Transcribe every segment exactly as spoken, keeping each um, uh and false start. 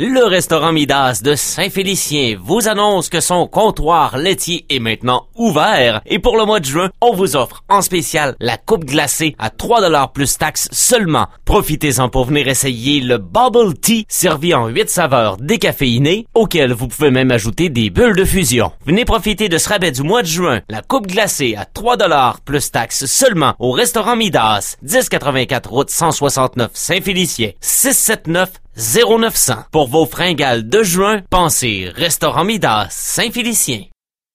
Le restaurant Midas de Saint-Félicien vous annonce que son comptoir laitier est maintenant ouvert et pour le mois de juin, on vous offre en spécial la coupe glacée à trois dollars plus taxes seulement. Profitez-en pour venir essayer le Bubble Tea servi en huit saveurs décaféinées auquel vous pouvez même ajouter des bulles de fusion. Venez profiter de ce rabais du mois de juin, la coupe glacée à trois dollars plus taxes seulement au restaurant Midas, dix quatre-vingt-quatre route cent soixante-neuf Saint-Félicien, six sept neuf zéro neuf zéro zéro. Pour vos fringales de juin, pensez Restaurant Midas Saint-Félicien.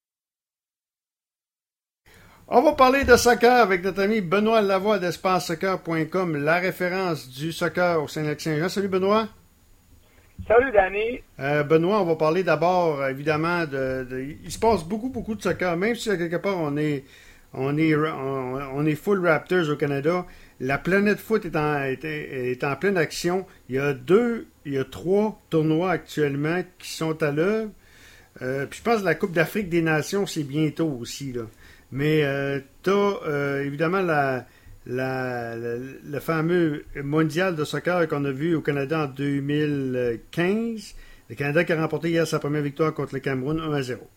On va parler de soccer avec notre ami Benoît Lavoie d'espace soccer point com, la référence du soccer au Saint-Lac-Saint-Jean. Salut Benoît. Salut Danny. Euh, Benoît, on va parler d'abord évidemment de, de... Il se passe beaucoup, beaucoup de soccer, même si à quelque part on est, on est, on, on est full Raptors au Canada. La planète foot est en, est, est en pleine action. Il y a deux, il y a trois tournois actuellement qui sont à l'œuvre. Euh, puis je pense que la Coupe d'Afrique des Nations, c'est bientôt aussi, là. Mais euh, tu as euh, évidemment la, la, la, le fameux mondial de soccer qu'on a vu au Canada en deux mille quinze. Le Canada qui a remporté hier sa première victoire contre le Cameroun un à zéro.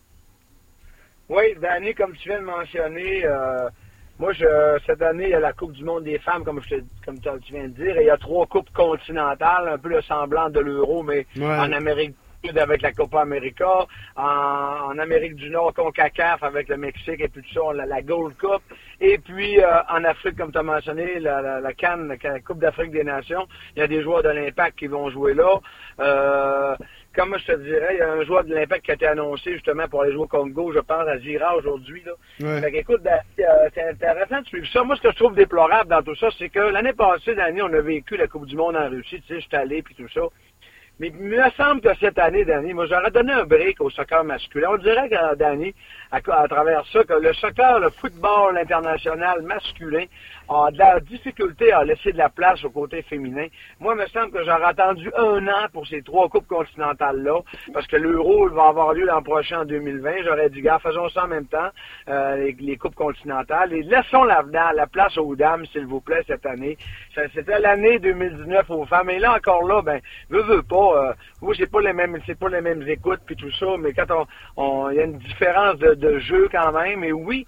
Oui, Danny, comme tu viens de mentionner, euh, moi, je, cette année, il y a la Coupe du monde des femmes, comme, je te, comme tu viens de dire, et il y a trois coupes continentales, un peu le semblant de l'Euro, mais ouais. En Amérique avec la Copa América, en, en Amérique du Nord, CONCACAF avec le Mexique et puis tout ça, la, la Gold Cup, et puis euh, en Afrique, comme tu as mentionné, la, la, la CAN, la Coupe d'Afrique des Nations, il y a des joueurs de l'Impact qui vont jouer là. Euh, comme je te dirais, il y a un joueur de l'Impact qui a été annoncé justement pour aller jouer au Congo, je pense, à Zira aujourd'hui. Là. Ouais. Fait qu'écoute, euh, c'est intéressant de suivre ça. Moi, ce que je trouve déplorable dans tout ça, c'est que l'année passée, l'année, on a vécu la Coupe du Monde en Russie, tu sais, je suis allé puis tout ça. Mais il me semble que cette année, Danny, moi, j'aurais donné un break au soccer masculin. On dirait, que, Danny, à, à travers ça, que le soccer, le football international masculin a de la difficulté à laisser de la place au côté féminin. Moi, il me semble que j'aurais attendu un an pour ces trois coupes continentales-là, parce que l'Euro va avoir lieu l'an prochain en deux mille vingt. J'aurais dit, gars, faisons ça en même temps, euh, les, les coupes continentales, et laissons la, la place aux dames, s'il vous plaît, cette année. C'était l'année deux mille dix-neuf aux femmes, et là, encore là, ben, veux, veux pas, Euh, oui, c'est pas les mêmes, c'est pas les mêmes écoutes puis tout ça, mais quand on, on, il y a une différence de, de jeu quand même. Et oui,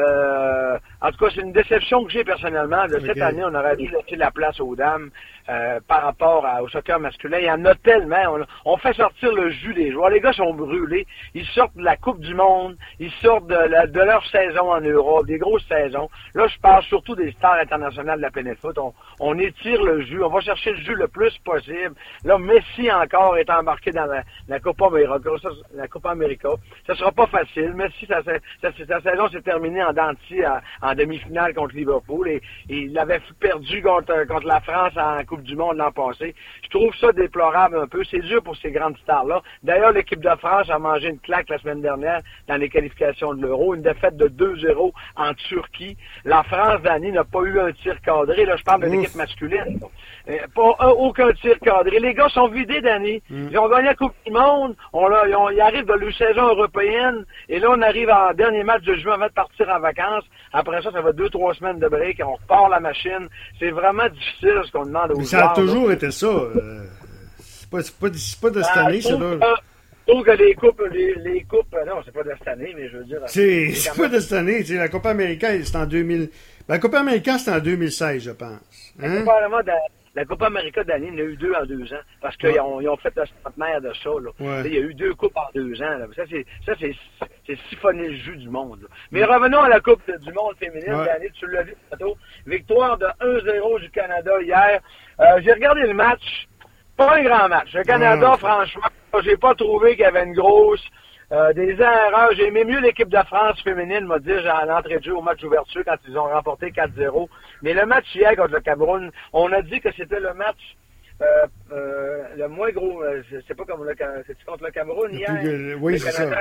euh, en tout cas, c'est une déception que j'ai personnellement. De cette okay. année, on aurait dû laisser la place aux dames euh, par rapport à, au soccer masculin. Il y en a tellement. On, on fait sortir le jus des joueurs. Les gars sont brûlés. Ils sortent de la Coupe du Monde. Ils sortent de, la, de leur saison en Europe, des grosses saisons. Là, je parle surtout des stars internationales de la planète foot. On, on étire le jus. On va chercher le jus le plus possible. Là, Messi encore est embarqué dans la, la Copa América. Ça, la Copa América. Ça sera pas facile. Messi, sa, sa, sa, sa saison s'est terminée en dents de scie en demi-finale contre Liverpool et, et il avait perdu contre, contre la France en Coupe du Monde l'an passé. Je trouve ça déplorable un peu. C'est dur pour ces grandes stars-là. D'ailleurs, l'équipe de France a mangé une claque la semaine dernière dans les qualifications de l'Euro. Une défaite de deux zéro en Turquie. La France, Dani, n'a pas eu un tir cadré. Là, je parle de l'équipe masculine. Euh, pas un, aucun tir cadré. Les gars sont vidés, Dani. Mm. Ils ont gagné la Coupe du Monde. On, là, ils, ont, ils arrivent de leur saison européenne. Et là, on arrive en dernier match de juin avant de partir en vacances. Après ça, ça va deux, trois semaines de break et on repart la machine. C'est vraiment difficile ce qu'on demande aux Mais joueurs. Ça a toujours là. été ça. Euh, c'est, pas, c'est, pas, c'est pas de cette ah, année, c'est là. Je trouve que les coupes, les, les coupes, non, c'est pas de cette année, mais je veux dire. C'est, c'est, c'est pas même... de cette année. C'est la Copa América, c'est en deux mille. La Copa América, c'est en deux mille seize, je pense. Hein? La, la Copa América d'année, il y en a eu deux en deux ans. Parce qu'ils ouais. ont, ils ont fait le centenaire de ça. Là. Ouais. Il y a eu deux coupes en deux ans. Là. Ça, c'est, ça c'est, c'est siphonner le jus du monde. Là. Mais ouais. revenons à la Coupe du monde féminine ouais. d'année. Tu l'as vu tantôt. Victoire de un zéro du Canada hier. Euh, j'ai regardé le match. Pas un grand match. Le Canada, ouais. franchement, j'ai pas trouvé qu'il y avait une grosse... Euh, des erreurs. J'ai aimé mieux l'équipe de France féminine, m'a dit, à l'entrée de jeu au match d'ouverture quand ils ont remporté quatre zéro. Mais le match hier contre le Cameroun, on a dit que c'était le match euh, euh, le moins gros. Euh, je sais pas comment le c'est contre le Cameroun hier. Que, oui, le c'est Canada.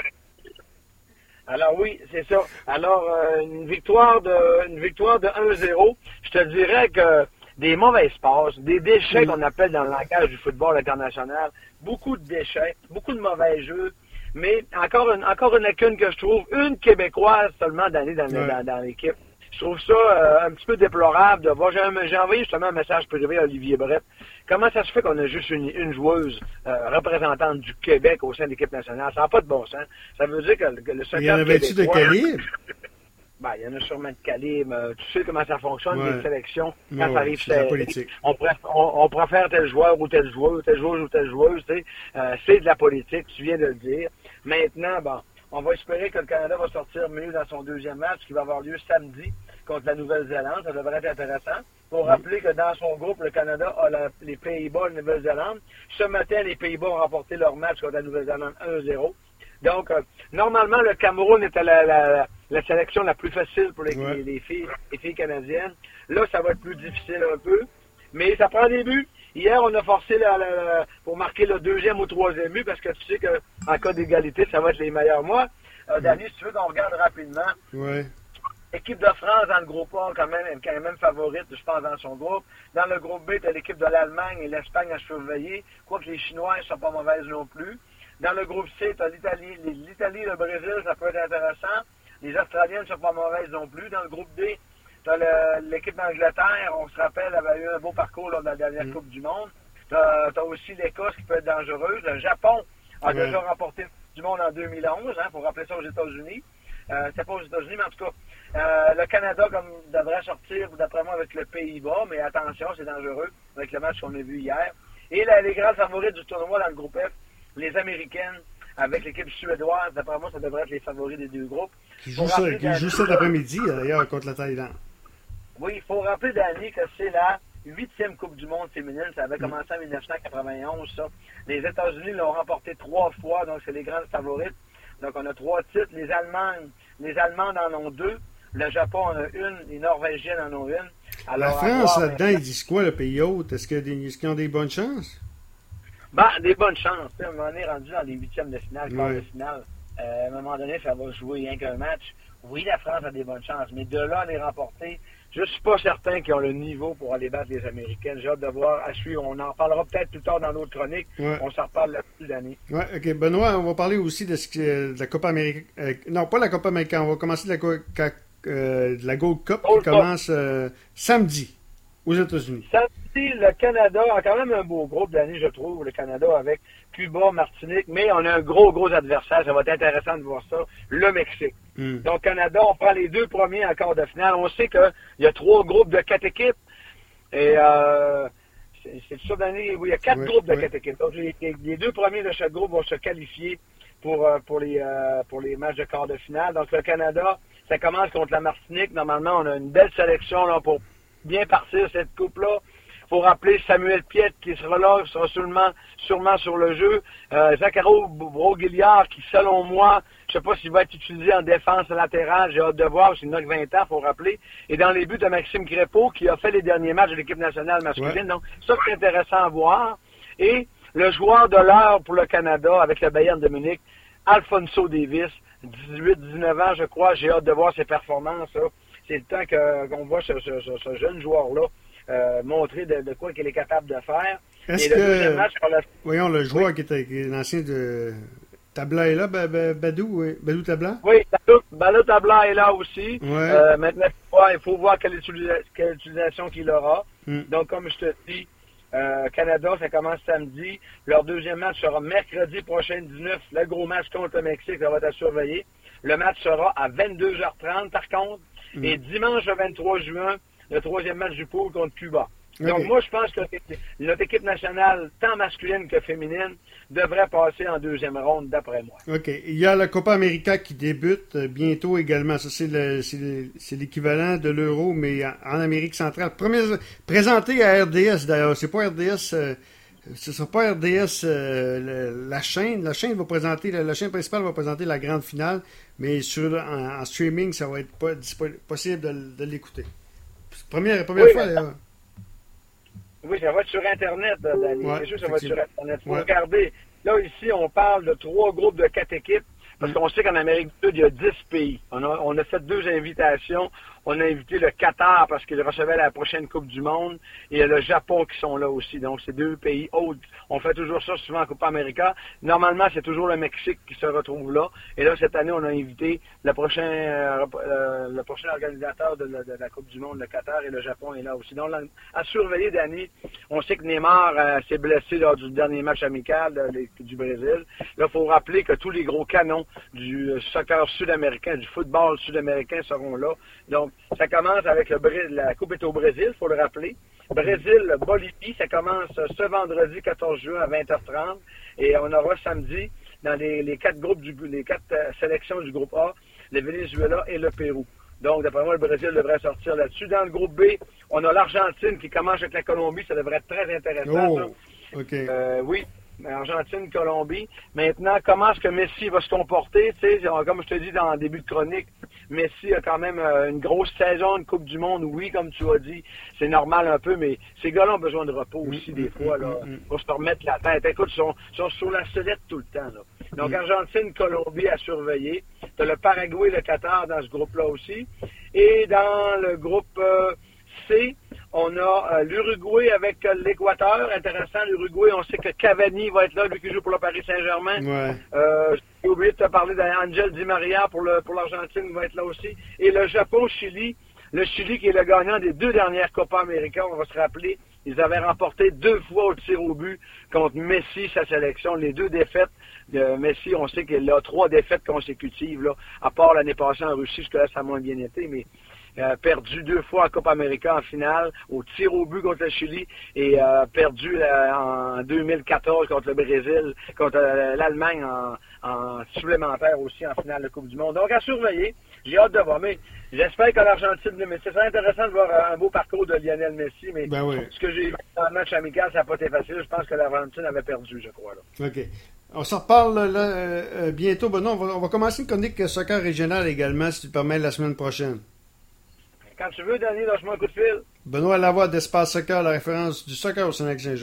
Ça. Alors oui, c'est ça. Alors euh, une victoire de une victoire de un zéro. Je te dirais que des mauvaises passes, des déchets mmh. qu'on appelle dans le langage du football international, beaucoup de déchets, beaucoup de mauvais jeux. Mais encore une, encore une lacune que je trouve, une Québécoise seulement d'année dans, ouais. dans, dans l'équipe. je trouve ça euh, un petit peu déplorable de voir. J'ai, j'ai envoyé justement un message privé à Olivier Brett. Comment ça se fait qu'on a juste une, une joueuse euh, représentante du Québec au sein de l'équipe nationale? Ça n'a pas de bon sens. Ça veut dire que le, que le soccer Il y en avait-tu de calibre? Ben, il y en a sûrement de calibre. Euh, tu sais comment ça fonctionne, ouais. les sélections. Quand ouais, ça arrive, c'est la politique. On, préfère, on, on préfère tel joueur ou tel joueur, tel joueur ou telle joueuse. Tu sais. Euh, c'est de la politique, tu viens de le dire. Maintenant, bon, on va espérer que le Canada va sortir mieux dans son deuxième match qui va avoir lieu samedi contre la Nouvelle-Zélande. Ça devrait être intéressant. Pour oui. rappeler que dans son groupe, le Canada a la, les Pays-Bas et la Nouvelle-Zélande. Ce matin, les Pays-Bas ont remporté leur match contre la Nouvelle-Zélande un zéro. Donc, euh, normalement, le Cameroun était la, la, la sélection la plus facile pour les, ouais. les, les, filles, les filles canadiennes. Là, ça va être plus difficile un peu. Mais ça prend des buts. Hier, on a forcé la, la, la, pour marquer le deuxième ou troisième but parce que tu sais qu'en cas d'égalité, ça va être les meilleurs mois. Euh, Danny, si tu veux qu'on regarde rapidement. Ouais. L'équipe de France dans le groupe A, quand même, quand même favorite, je pense, dans son groupe. Dans le groupe B, tu as l'équipe de l'Allemagne et l'Espagne à surveiller. Quoique les Chinois ne sont pas mauvaises non plus. Dans le groupe C, tu as l'Italie, l'Italie et le Brésil, ça peut être intéressant. Les Australiennes ne sont pas mauvaises non plus. Dans le groupe D, tu as l'équipe d'Angleterre, on se rappelle, avait eu un beau parcours lors de la dernière mmh. Coupe du Monde. Tu as, as aussi l'Écosse qui peut être dangereuse. Le Japon a ouais. déjà remporté la Coupe du Monde en deux mille onze, il hein, faut rappeler ça aux États-Unis. Euh, c'est pas aux États-Unis, mais en tout cas, euh, le Canada comme devrait sortir, d'après moi, avec le Pays-Bas, mais attention, c'est dangereux, avec le match qu'on a vu hier. Et là, les grands favoris du tournoi dans le groupe F, les Américaines, avec l'équipe suédoise, d'après moi, ça devrait être les favoris des deux groupes. Qui joue ça, qui joue ça l'après-midi, d'ailleurs, contre la Thaïlande. Oui, il faut rappeler, Danny, que c'est la huitième Coupe du Monde féminine. Ça avait commencé en dix-neuf cent quatre-vingt-onze, ça. Les États-Unis l'ont remporté trois fois, donc c'est les grandes favorites. Donc, on a trois titres. Les Allemandes, les Allemandes en ont deux. Le Japon en a une. Les Norvégiennes en ont une. Alors, la France, là-dedans, ils disent quoi, le pays hôte? Est-ce qu'ils ont des bonnes chances? Ben, des bonnes chances. À un moment donné, rendu dans les huitièmes de finale, quart de finale, euh, à un moment donné, ça va jouer rien qu'un match. Oui, la France a des bonnes chances, mais de là à les remporter, je suis pas certain qu'ils ont le niveau pour aller battre les Américaines. J'ai hâte de voir, à suivre. On en parlera peut-être plus tard dans d'autres chroniques. Ouais. On s'en reparle là-dessus, Danny. Oui, OK. Benoît, on va parler aussi de, ce que, de la Coupe américaine. Euh, non, pas la Coupe américaine. On va commencer de la, euh, de la Gold Cup Gold qui Cup. commence euh, samedi aux États-Unis. Samedi, le Canada a quand même un beau groupe, Danny, je trouve, le Canada avec Cuba, Martinique, mais on a un gros, gros adversaire. Ça va être intéressant de voir ça. Le Mexique. Mm. Donc, Canada, on prend les deux premiers en quart de finale. On sait qu'il y a trois groupes de quatre équipes. Et euh, c'est, c'est ça, Danny? Oui, il y a quatre oui, groupes de oui. quatre équipes. Donc, les, les deux premiers de chaque groupe vont se qualifier pour, pour, les, euh, pour les matchs de quart de finale. Donc, le Canada, ça commence contre la Martinique. Normalement, on a une belle sélection là, pour bien partir cette coupe-là. Il faut rappeler Samuel Piette qui sera là, qui sera sûrement, sûrement sur le jeu. Euh, Zacaro Broguillard qui, selon moi, je sais pas s'il va être utilisé en défense latérale. J'ai hâte de voir, c'est une a vingt ans, il faut rappeler. Et dans les buts de Maxime Crépeau qui a fait les derniers matchs de l'équipe nationale masculine. Ouais. Donc, ça, c'est intéressant à voir. Et le joueur de l'heure pour le Canada avec le Bayern de Munich, Alphonso Davies, dix-huit dix-neuf ans, je crois. J'ai hâte de voir ses performances. Là. C'est le temps que, qu'on voit ce, ce, ce, ce jeune joueur-là euh, montrer de, de quoi qu'il est capable de faire. Est-ce Et que, le deuxième match, la... voyons, le joueur oui. qui était qui est l'ancien de Tabla est là, Badou, oui. Badou Tabla? Oui, Badou Tabla est là aussi. Ouais. Euh, maintenant, il faut voir quelle, utilisa- quelle utilisation qu'il aura. Mm. Donc, comme je te dis, euh, Canada, ça commence samedi. Leur deuxième match sera mercredi prochain, dix-neuf. Le gros match contre le Mexique, ça va être à surveiller. Le match sera à vingt-deux heures trente, par contre. Mm. Et dimanche, le vingt-trois juin, le troisième match du pool contre Cuba. Okay. Donc, moi, je pense que notre équipe nationale, tant masculine que féminine, devrait passer en deuxième ronde, d'après moi. OK. Il y a la Copa América qui débute bientôt également. Ça, c'est, le, c'est, le, c'est l'équivalent de l'Euro, mais en Amérique centrale. Premier, présenté à R D S, d'ailleurs. C'est pas R D S... Euh, ce ne sera pas R D S euh, le, la chaîne. La chaîne va présenter, la, la chaîne principale va présenter la grande finale, mais sur, en, en streaming, ça va être pas possible de, de l'écouter. Première, première oui, fois, d'ailleurs. Oui, ça va être sur Internet, Danny. Ouais, c'est sûr que ça va être sur Internet. Il faut ouais. regarder. Là, ici, on parle de trois groupes de quatre équipes, parce mm. qu'on sait qu'en Amérique du Sud, il y a dix pays. On a, on a fait deux invitations on a invité le Qatar parce qu'il recevait la prochaine Coupe du Monde et le Japon qui sont là aussi. Donc, c'est deux pays autres. On fait toujours ça souvent en Coupe América. Normalement, c'est toujours le Mexique qui se retrouve là. Et là, cette année, on a invité le prochain, euh, euh, le prochain organisateur de la, de la Coupe du Monde, le Qatar, et le Japon est là aussi. Donc, là, à surveiller, Danny, on sait que Neymar euh, s'est blessé lors du dernier match amical de, de, du Brésil. Là, il faut rappeler que tous les gros canons du soccer sud-américain, du football sud-américain seront là. Donc, ça commence avec le Brésil. La Coupe est au Brésil, il faut le rappeler. Brésil-Bolivie, ça commence ce vendredi quatorze juin à vingt heures trente. Et on aura samedi, dans les, les quatre groupes du, les quatre euh, sélections du groupe A, le Venezuela et le Pérou. Donc, d'après moi, le Brésil devrait sortir là-dessus. Dans le groupe B, on a l'Argentine qui commence avec la Colombie. Ça devrait être très intéressant, oh, ça. OK. Euh, oui. Argentine, Colombie. Maintenant, comment est-ce que Messi va se comporter? Tu sais, comme je te dis dans le début de chronique, Messi a quand même une grosse saison, une Coupe du Monde, oui, comme tu as dit. C'est normal un peu, mais ces gars-là ont besoin de repos aussi, des fois, là, pour se remettre la tête. Écoute, ils sont, ils sont sur la sellette tout le temps, là. Donc, Argentine, Colombie à surveiller. Tu as le Paraguay, le Qatar dans ce groupe-là aussi. Et dans le groupe euh, C, on a euh, l'Uruguay avec euh, l'Équateur. Intéressant, l'Uruguay, on sait que Cavani va être là, lui qui joue pour le Paris Saint-Germain. Ouais. Euh, j'ai oublié de te parler d'Angel Di Maria pour, le, pour l'Argentine, il va être là aussi. Et le Japon-Chili, le Chili qui est le gagnant des deux dernières Copa América, on va se rappeler, ils avaient remporté deux fois au tir au but contre Messi, sa sélection. Les deux défaites de Messi, on sait qu'il a trois défaites consécutives, là, à part l'année passée en Russie, jusque-là, ça a moins bien été, mais... Euh, perdu deux fois en Coupe América en finale, au tir au but contre le Chili, et euh, perdu euh, en deux mille quatorze contre le Brésil, contre euh, l'Allemagne en, en supplémentaire aussi en finale de Coupe du Monde. Donc à surveiller, j'ai hâte de voir, mais j'espère que l'Argentine, mais c'est intéressant de voir un beau parcours de Lionel Messi, mais ben oui. Ce que j'ai vu dans le match amical, ça n'a pas été facile, je pense que l'Argentine avait perdu, je crois. Là. OK. On s'en reparle là, euh, bientôt. Ben non, on va, on va commencer une chronique soccer régional également, si tu te permets, la semaine prochaine. Quand tu veux, Danny, lâche-moi un coup de fil. Benoît Lavoie d'Espace Soccer, la référence du soccer au Sénégal.